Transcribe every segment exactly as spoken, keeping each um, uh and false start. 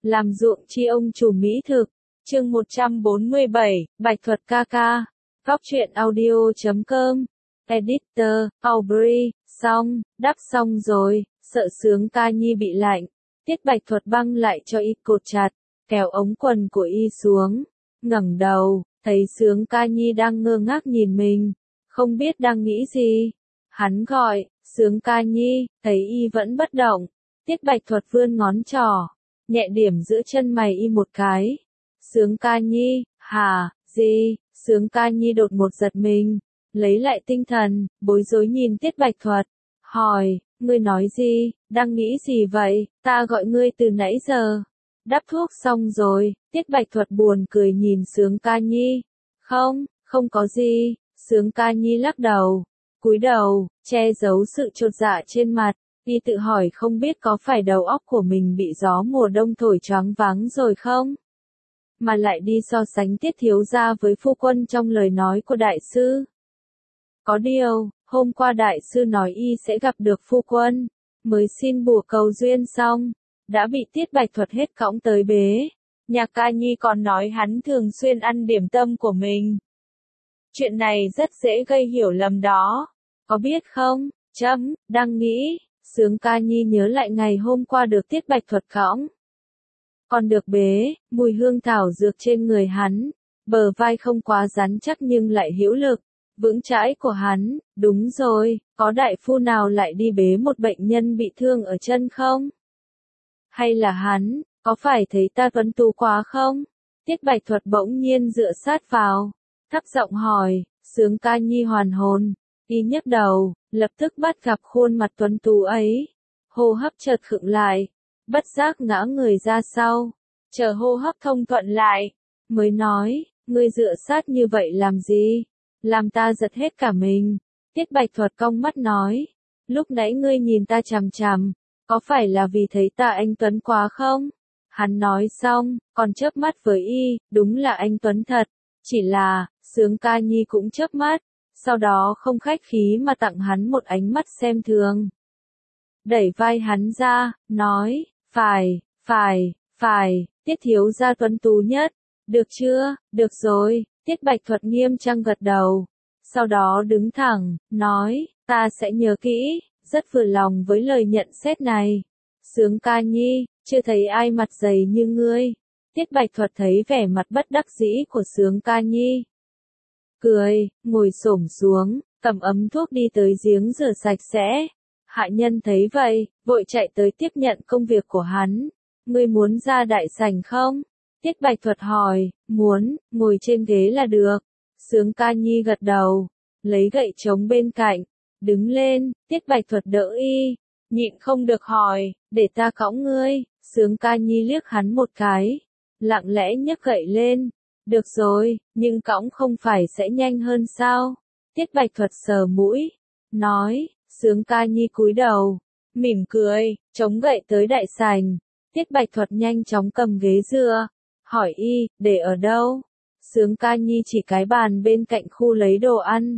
làm ruộng chi ông chủ mỹ thực. Chương một trăm bốn mươi bảy, Bạch Thuật ca ca. Góc truyện audio chấm com. Editor, Aubrey, xong, đắp xong rồi, sợ Sướng Ca Nhi bị lạnh. Tiết Bạch Thuật băng lại cho y cột chặt, kéo ống quần của y xuống, ngẩng đầu, thấy Sướng Ca Nhi đang ngơ ngác nhìn mình, không biết đang nghĩ gì. Hắn gọi, Sướng Ca Nhi, thấy y vẫn bất động. Tiết Bạch Thuật vươn ngón trỏ, nhẹ điểm giữa chân mày y một cái. Sướng Ca Nhi, hả, gì? Sướng Ca Nhi đột ngột giật mình, lấy lại tinh thần, bối rối nhìn Tiết Bạch Thuật, hỏi, ngươi nói gì, đang nghĩ gì vậy, ta gọi ngươi từ nãy giờ. Đắp thuốc xong rồi, Tiết Bạch Thuật buồn cười nhìn Sướng Ca Nhi. Không, không có gì. Sướng Ca Nhi lắc đầu, cúi đầu, che giấu sự chột dạ trên mặt. Y tự hỏi không biết có phải đầu óc của mình bị gió mùa đông thổi choáng váng rồi không? Mà lại đi so sánh Tiết thiếu gia với phu quân trong lời nói của đại sư. Có điều, hôm qua đại sư nói y sẽ gặp được phu quân, mới xin bùa cầu duyên xong, đã bị Tiết Bạch Thuật hết cõng tới bế. Nhạc Ca Nhi còn nói hắn thường xuyên ăn điểm tâm của mình. Chuyện này rất dễ gây hiểu lầm đó, có biết không? Chấm, đang nghĩ. Sướng Ca Nhi nhớ lại ngày hôm qua được Tiết Bạch Thuật cõng, còn được bế, mùi hương thảo dược trên người hắn, bờ vai không quá rắn chắc nhưng lại hữu lực, vững chãi của hắn. Đúng rồi, có đại phu nào lại đi bế một bệnh nhân bị thương ở chân không? Hay là hắn, có phải thấy ta tuấn tú quá không? Tiết Bạch Thuật bỗng nhiên dựa sát vào, thấp giọng hỏi. Sướng Ca Nhi hoàn hồn, y nhấc đầu, lập tức bắt gặp khuôn mặt tuấn tú ấy, hô hấp chợt khựng lại, bất giác ngã người ra sau, chờ hô hấp thông thuận lại, mới nói, ngươi dựa sát như vậy làm gì? Làm ta giật hết cả mình. Tiết Bạch Thuật cong mắt nói, lúc nãy ngươi nhìn ta chằm chằm, có phải là vì thấy ta anh tuấn quá không? Hắn nói xong, còn chớp mắt với y, đúng là anh tuấn thật, chỉ là, Sướng Ca Nhi cũng chớp mắt, sau đó không khách khí mà tặng hắn một ánh mắt xem thường. Đẩy vai hắn ra, nói, phải, phải, phải, Tiết thiếu gia tuấn tú nhất, được chưa, được rồi. Tiết Bạch Thuật nghiêm trang gật đầu, sau đó đứng thẳng, nói, ta sẽ nhớ kỹ, rất vừa lòng với lời nhận xét này. Sướng Ca Nhi, chưa thấy ai mặt dày như ngươi. Tiết Bạch Thuật thấy vẻ mặt bất đắc dĩ của Sướng Ca Nhi, cười, ngồi xổm xuống, cầm ấm thuốc đi tới giếng rửa sạch sẽ. Hạ nhân thấy vậy, vội chạy tới tiếp nhận công việc của hắn. Ngươi muốn ra đại sảnh không? Tiết Bạch Thuật hỏi, muốn, ngồi trên ghế là được. Sướng Ca Nhi gật đầu, lấy gậy trống bên cạnh, đứng lên. Tiết Bạch Thuật đỡ y, nhịn không được hỏi, để ta cõng ngươi. Sướng Ca Nhi liếc hắn một cái, lặng lẽ nhấc gậy lên. Được rồi, nhưng cõng không phải sẽ nhanh hơn sao? Tiết Bạch Thuật sờ mũi, nói. Sướng Ca Nhi cúi đầu, mỉm cười, chống gậy tới đại sảnh. Tiết Bạch Thuật nhanh chóng cầm ghế dựa, hỏi y, để ở đâu? Sướng Ca Nhi chỉ cái bàn bên cạnh khu lấy đồ ăn.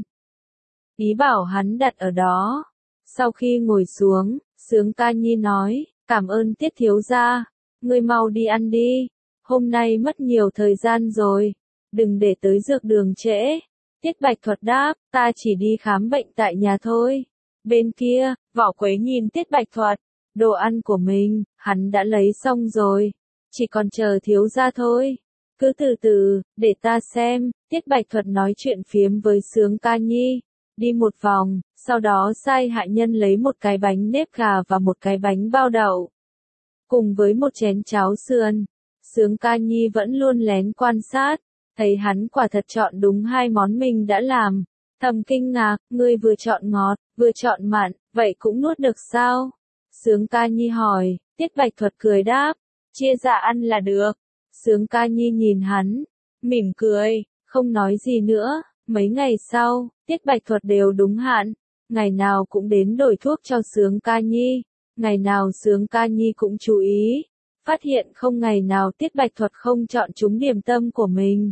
Ý bảo hắn đặt ở đó. Sau khi ngồi xuống, Sướng Ca Nhi nói, cảm ơn Tiết thiếu gia, ngươi mau đi ăn đi, hôm nay mất nhiều thời gian rồi, đừng để tới dược đường trễ. Tiết Bạch Thuật đáp, ta chỉ đi khám bệnh tại nhà thôi. Bên kia, Võ Quế nhìn Tiết Bạch Thuật, đồ ăn của mình, hắn đã lấy xong rồi, chỉ còn chờ thiếu gia thôi. Cứ từ từ, để ta xem. Tiết Bạch Thuật nói chuyện phiếm với Sướng Ca Nhi, đi một vòng, sau đó sai hạ nhân lấy một cái bánh nếp gà và một cái bánh bao đậu, cùng với một chén cháo sườn. Sướng Ca Nhi vẫn luôn lén quan sát, thấy hắn quả thật chọn đúng hai món mình đã làm, thầm kinh ngạc, ngươi vừa chọn ngọt, vừa chọn mặn, vậy cũng nuốt được sao? Sướng Ca Nhi hỏi. Tiết Bạch Thuật cười đáp, chia ra ăn là được. Sướng Ca Nhi nhìn hắn, mỉm cười, không nói gì nữa. Mấy ngày sau, Tiết Bạch Thuật đều đúng hạn, ngày nào cũng đến đổi thuốc cho Sướng Ca Nhi, ngày nào Sướng Ca Nhi cũng chú ý, phát hiện không ngày nào Tiết Bạch Thuật không chọn trúng điểm tâm của mình.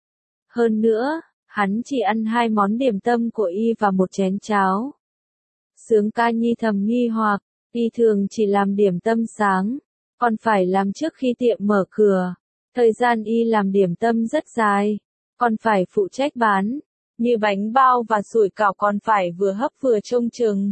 Hơn nữa, hắn chỉ ăn hai món điểm tâm của y và một chén cháo. Sướng Ca Nhi thầm nghi hoặc, y thường chỉ làm điểm tâm sáng, còn phải làm trước khi tiệm mở cửa. Thời gian y làm điểm tâm rất dài, còn phải phụ trách bán, như bánh bao và sủi cảo còn phải vừa hấp vừa trông chừng.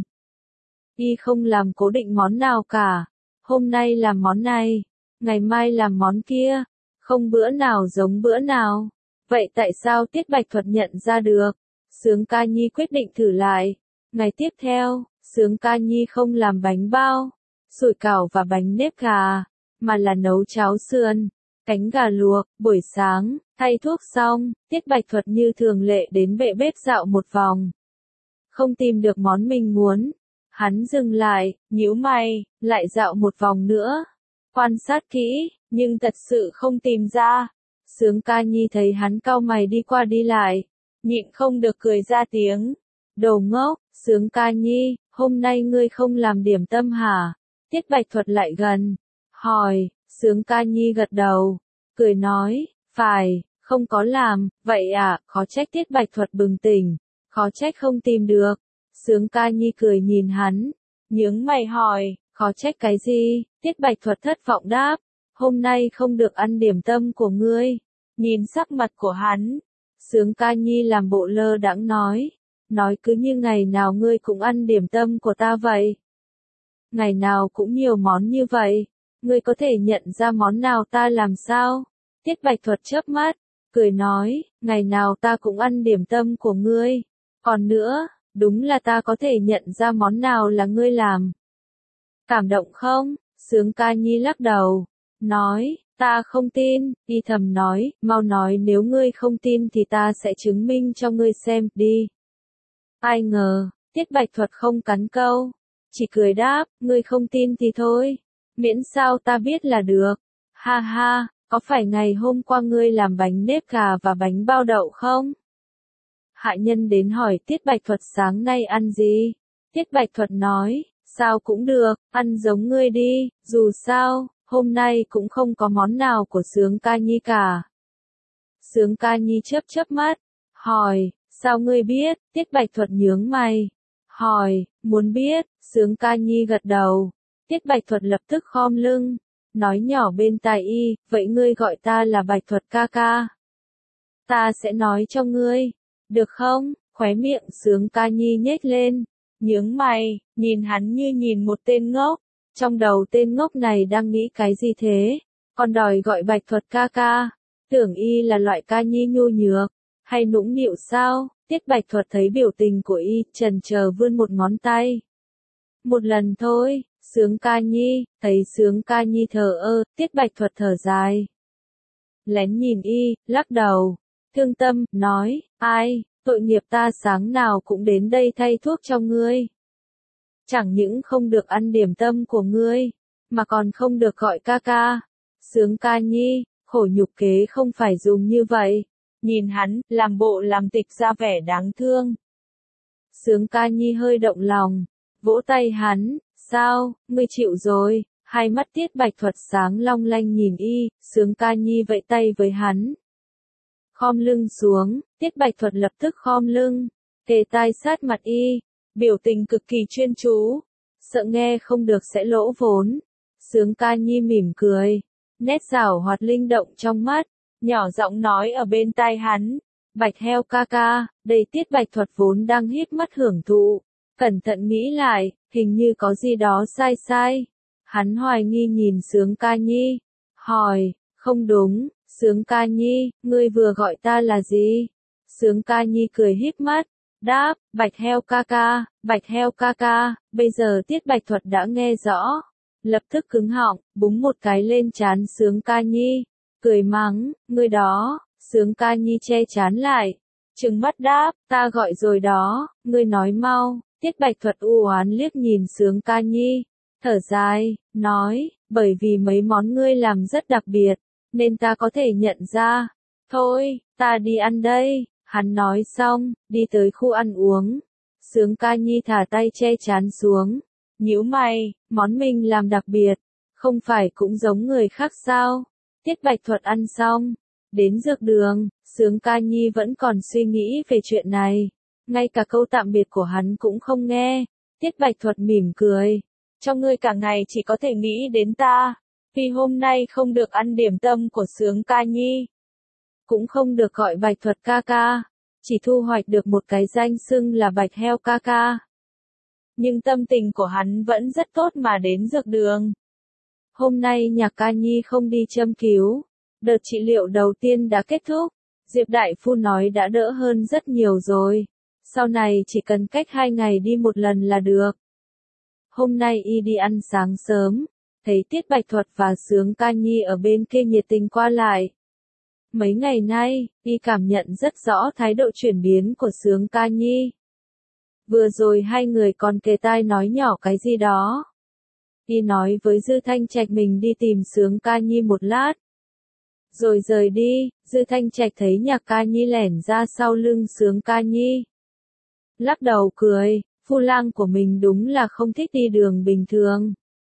Y không làm cố định món nào cả, hôm nay làm món này, ngày mai làm món kia, không bữa nào giống bữa nào. Vậy tại sao Tiết Bạch Thuật nhận ra được? Sướng Ca Nhi quyết định thử lại. Ngày tiếp theo, Sướng Ca Nhi không làm bánh bao, sủi cảo và bánh nếp gà, mà là nấu cháo sườn, cánh gà luộc. Buổi sáng, thay thuốc xong, Tiết Bạch Thuật như thường lệ đến bệ bếp dạo một vòng. Không tìm được món mình muốn, hắn dừng lại, nhíu mày, lại dạo một vòng nữa. Quan sát kỹ, nhưng thật sự không tìm ra. Sướng Ca Nhi thấy hắn cau mày đi qua đi lại, nhịn không được cười ra tiếng. Đồ ngốc, Sướng Ca Nhi, hôm nay ngươi không làm điểm tâm hả? Tiết Bạch Thuật lại gần, hỏi. Sướng Ca Nhi gật đầu, cười nói, phải, không có làm. Vậy à, khó trách. Tiết Bạch Thuật bừng tỉnh, khó trách không tìm được. Sướng Ca Nhi cười nhìn hắn, nhướng mày hỏi, khó trách cái gì? Tiết Bạch Thuật thất vọng đáp, hôm nay không được ăn điểm tâm của ngươi. Nhìn sắc mặt của hắn, Sướng Ca Nhi làm bộ lơ đãng nói, nói cứ như ngày nào ngươi cũng ăn điểm tâm của ta vậy. Ngày nào cũng nhiều món như vậy, ngươi có thể nhận ra món nào ta làm sao? Tiết Bạch Thuật chớp mắt, cười nói, ngày nào ta cũng ăn điểm tâm của ngươi. Còn nữa, đúng là ta có thể nhận ra món nào là ngươi làm. Cảm động không? Sướng Ca Nhi lắc đầu, nói, ta không tin. Y thầm nói, mau nói nếu ngươi không tin thì ta sẽ chứng minh cho ngươi xem, đi. Ai ngờ, Tiết Bạch Thuật không cắn câu, chỉ cười đáp, ngươi không tin thì thôi, miễn sao ta biết là được. Ha ha, có phải ngày hôm qua ngươi làm bánh nếp gà và bánh bao đậu không? Hạ nhân đến hỏi Tiết Bạch Thuật sáng nay ăn gì? Tiết Bạch Thuật nói, sao cũng được, ăn giống ngươi đi, dù sao, hôm nay cũng không có món nào của Sướng Ca Nhi cả. Sướng Ca Nhi chớp chớp mắt, hỏi, sao ngươi biết? Tiết Bạch Thuật nhướng mày, hỏi, muốn biết. Sướng Ca Nhi gật đầu. Tiết Bạch Thuật lập tức khom lưng, nói nhỏ bên tai y, vậy ngươi gọi ta là Bạch Thuật ca ca. Ta sẽ nói cho ngươi, được không? Khóe miệng Sướng Ca Nhi nhếch lên, nhướng mày, nhìn hắn như nhìn một tên ngốc. Trong đầu tên ngốc này đang nghĩ cái gì thế? Còn đòi gọi Bạch Thuật ca ca, tưởng y là loại ca nhi nhu nhược, hay nũng nịu sao? Tiết Bạch Thuật thấy biểu tình của y, chần chờ vươn một ngón tay. Một lần thôi. Sướng Ca Nhi, thấy Sướng Ca Nhi thờ ơ, Tiết Bạch Thuật thở dài. Lén nhìn y, lắc đầu, thương tâm, nói, ai, tội nghiệp ta sáng nào cũng đến đây thay thuốc cho ngươi. Chẳng những không được ăn điểm tâm của ngươi, mà còn không được gọi ca ca. Sướng Ca Nhi, khổ nhục kế không phải dùng như vậy. Nhìn hắn, làm bộ làm tịch ra vẻ đáng thương. Sướng Ca Nhi hơi động lòng, vỗ tay hắn, sao, ngươi chịu rồi? Hai mắt Tiết Bạch Thuật sáng long lanh nhìn y, Sướng Ca Nhi vẫy tay với hắn. Khom lưng xuống, Tiết Bạch Thuật lập tức khom lưng, kề tai sát mặt y, biểu tình cực kỳ chuyên chú, sợ nghe không được sẽ lỗ vốn. Sướng Ca Nhi mỉm cười, nét giảo hoạt linh động trong mắt, nhỏ giọng nói ở bên tai hắn, Bạch heo ca ca. Đây Tiết Bạch Thuật vốn đang híp mắt hưởng thụ, cẩn thận nghĩ lại, hình như có gì đó sai sai. Hắn hoài nghi nhìn Sướng Ca Nhi, hỏi, không đúng, Sướng Ca Nhi, ngươi vừa gọi ta là gì? Sướng Ca Nhi cười híp mắt, đáp, Bạch heo ca ca, Bạch heo ca ca. Bây giờ Tiết Bạch Thuật đã nghe rõ, lập tức cứng họng, búng một cái lên trán Sướng Ca Nhi, cười mắng, ngươi đó. Sướng Ca Nhi che trán lại, trừng mắt đáp, ta gọi rồi đó, ngươi nói mau. Tiết Bạch Thuật u oán liếc nhìn Sướng Ca Nhi, thở dài, nói, bởi vì mấy món ngươi làm rất đặc biệt, nên ta có thể nhận ra. Thôi, ta đi ăn đây. Hắn nói xong, đi tới khu ăn uống. Sướng Ca Nhi thả tay che trán xuống, nhíu mày, món mình làm đặc biệt, không phải cũng giống người khác sao? Tiết Bạch Thuật ăn xong, đến dược đường, Sướng Ca Nhi vẫn còn suy nghĩ về chuyện này, ngay cả câu tạm biệt của hắn cũng không nghe. Tiết Bạch Thuật mỉm cười, cho ngươi cả ngày chỉ có thể nghĩ đến ta. Vì hôm nay không được ăn điểm tâm của Sướng Ca Nhi. Cũng không được gọi Bạch Thuật ca ca. Chỉ thu hoạch được một cái danh xưng là Bạch Heo ca ca. Nhưng tâm tình của hắn vẫn rất tốt mà đến dược đường. Hôm nay Nhạc Ca Nhi không đi châm cứu. Đợt trị liệu đầu tiên đã kết thúc. Diệp Đại Phu nói đã đỡ hơn rất nhiều rồi. Sau này chỉ cần cách hai ngày đi một lần là được. Hôm nay y đi ăn sáng sớm. Thấy Tiết Bạch Thuật và Sướng Ca Nhi ở bên kia nhiệt tình qua lại. Mấy ngày nay, y cảm nhận rất rõ thái độ chuyển biến của Sướng Ca Nhi. Vừa rồi hai người còn kề tai nói nhỏ cái gì đó. Y nói với Dư Thanh Trạch mình đi tìm Sướng Ca Nhi một lát. Rồi rời đi, Dư Thanh Trạch thấy Nhạc Ca Nhi lẻn ra sau lưng Sướng Ca Nhi. Lắc đầu cười, phu lang của mình đúng là không thích đi đường bình thường.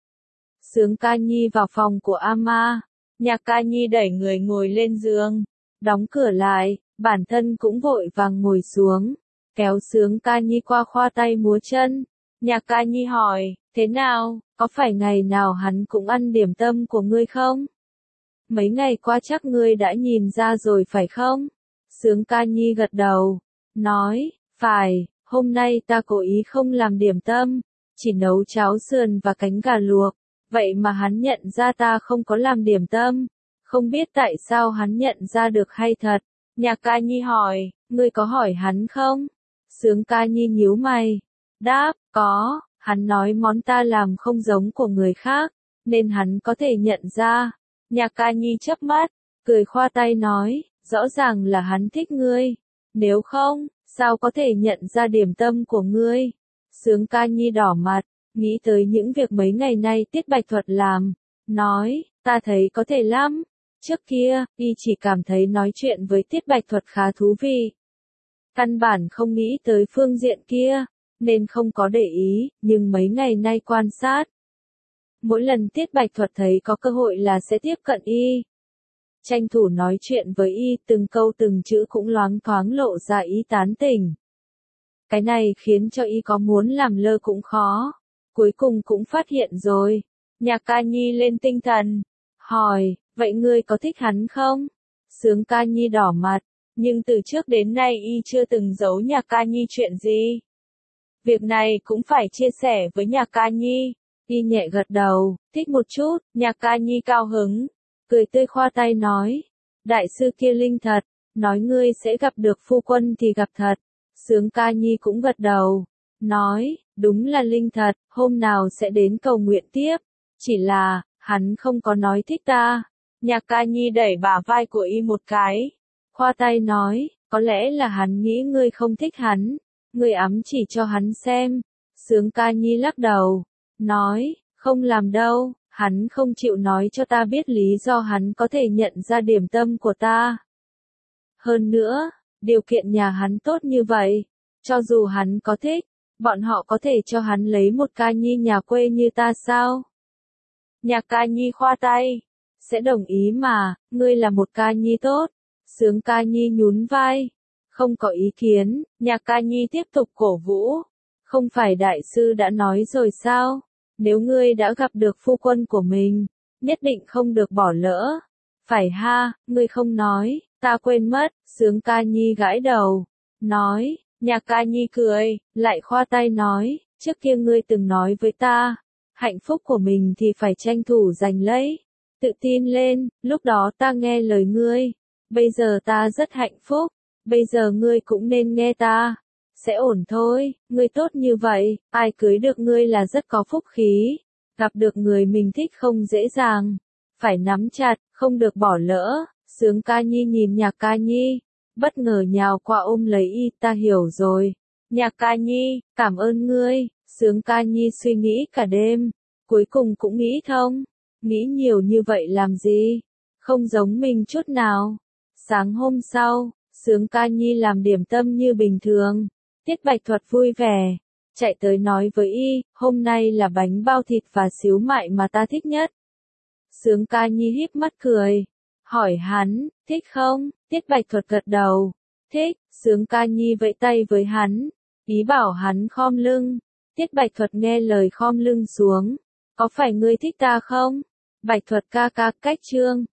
Sướng Ca Nhi vào phòng của Ama. Nhạc Ca Nhi đẩy người ngồi lên giường, đóng cửa lại, bản thân cũng vội vàng ngồi xuống, kéo Sướng Ca Nhi qua khoa tay múa chân. Nhạc Ca Nhi hỏi, thế nào, có phải ngày nào hắn cũng ăn điểm tâm của ngươi không? Mấy ngày qua chắc ngươi đã nhìn ra rồi phải không? Sướng Ca Nhi gật đầu, nói, phải, hôm nay ta cố ý không làm điểm tâm, chỉ nấu cháo sườn và cánh gà luộc. Vậy mà hắn nhận ra ta không có làm điểm tâm. Không biết tại sao hắn nhận ra được hay thật. Nhạc Ca Nhi hỏi, ngươi có hỏi hắn không? Sướng Ca Nhi nhíu mày. Đáp, có, hắn nói món ta làm không giống của người khác, nên hắn có thể nhận ra. Nhạc Ca Nhi chớp mắt, cười khoa tay nói, rõ ràng là hắn thích ngươi. Nếu không, sao có thể nhận ra điểm tâm của ngươi? Sướng Ca Nhi đỏ mặt. Nghĩ tới những việc mấy ngày nay Tiết Bạch Thuật làm, nói, ta thấy có thể lắm. Trước kia, y chỉ cảm thấy nói chuyện với Tiết Bạch Thuật khá thú vị. Căn bản không nghĩ tới phương diện kia, nên không có để ý, nhưng mấy ngày nay quan sát. Mỗi lần Tiết Bạch Thuật thấy có cơ hội là sẽ tiếp cận y. Tranh thủ nói chuyện với y, từng câu từng chữ cũng loáng thoáng lộ ra ý tán tỉnh. Cái này khiến cho y có muốn làm lơ cũng khó. Cuối cùng cũng phát hiện rồi. Nhạc Ca Nhi lên tinh thần. Hỏi, vậy ngươi có thích hắn không? Sướng Ca Nhi đỏ mặt. Nhưng từ trước đến nay y chưa từng giấu Nhạc Ca Nhi chuyện gì. Việc này cũng phải chia sẻ với Nhạc Ca Nhi. Y nhẹ gật đầu, thích một chút. Nhạc Ca Nhi cao hứng. Cười tươi khoa tay nói. Đại sư kia linh thật. Nói ngươi sẽ gặp được phu quân thì gặp thật. Sướng Ca Nhi cũng gật đầu. Nói, đúng là linh thật, hôm nào sẽ đến cầu nguyện tiếp. Chỉ là, hắn không có nói thích ta. Nhạc Ca Nhi đẩy bả vai của y một cái. Khoa tay nói, có lẽ là hắn nghĩ ngươi không thích hắn. Ngươi ám chỉ cho hắn xem. Sướng Ca Nhi lắc đầu. Nói, không làm đâu, hắn không chịu nói cho ta biết lý do hắn có thể nhận ra điểm tâm của ta. Hơn nữa, điều kiện nhà hắn tốt như vậy. Cho dù hắn có thích, bọn họ có thể cho hắn lấy một Ca Nhi nhà quê như ta sao? Nhạc Ca Nhi khoa tay. Sẽ đồng ý mà, ngươi là một Ca Nhi tốt. Sướng Ca Nhi nhún vai. Không có ý kiến, Nhạc Ca Nhi tiếp tục cổ vũ. Không phải đại sư đã nói rồi sao? Nếu ngươi đã gặp được phu quân của mình, nhất định không được bỏ lỡ. Phải ha, ngươi không nói, ta quên mất. Sướng Ca Nhi gãi đầu. Nói. Nhạc Ca Nhi cười, lại khoa tay nói, trước kia ngươi từng nói với ta, hạnh phúc của mình thì phải tranh thủ giành lấy, tự tin lên, lúc đó ta nghe lời ngươi, bây giờ ta rất hạnh phúc, bây giờ ngươi cũng nên nghe ta, sẽ ổn thôi, ngươi tốt như vậy, ai cưới được ngươi là rất có phúc khí, gặp được người mình thích không dễ dàng, phải nắm chặt, không được bỏ lỡ. Sướng Ca Nhi nhìn Nhạc Ca Nhi. Bất ngờ nhào qua ôm lấy y, ta hiểu rồi. Nhạc Ca Nhi, cảm ơn ngươi. Sướng Ca Nhi suy nghĩ cả đêm, cuối cùng cũng nghĩ thông. Nghĩ nhiều như vậy làm gì? Không giống mình chút nào. Sáng hôm sau, Sướng Ca Nhi làm điểm tâm như bình thường. Tiết Bạch Thuật vui vẻ, chạy tới nói với y, hôm nay là bánh bao thịt và xíu mại mà ta thích nhất. Sướng Ca Nhi híp mắt cười. Hỏi hắn, thích không? Tiết Bạch Thuật gật đầu. Thích. Sướng Ca Nhi vẫy tay với hắn, ý bảo hắn khom lưng. Tiết Bạch Thuật nghe lời khom lưng xuống. Có phải ngươi thích ta không? Bạch thuật ca ca, cách chương.